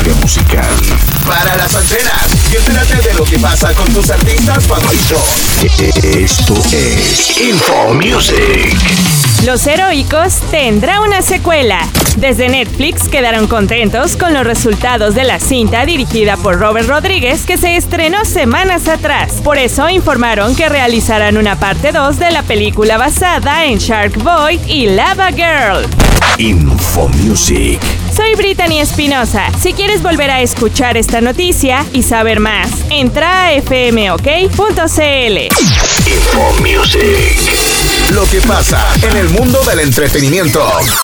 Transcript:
industria musical. Para las antenas y entérate de lo que pasa con tus artistas favoritos. Esto es Info Music. Los Heroicos tendrá una secuela. Desde Netflix quedaron contentos con los resultados de la cinta dirigida por Robert Rodríguez, que se estrenó semanas atrás. Por eso informaron que realizarán una parte 2 de la película basada en Shark Boy y Lava Girl. Info Music. Soy Brittany Espinosa. Si quieres volver a escuchar esta noticia y saber más, entra a fmok.cl. Info Music. Lo que pasa en el mundo del entretenimiento.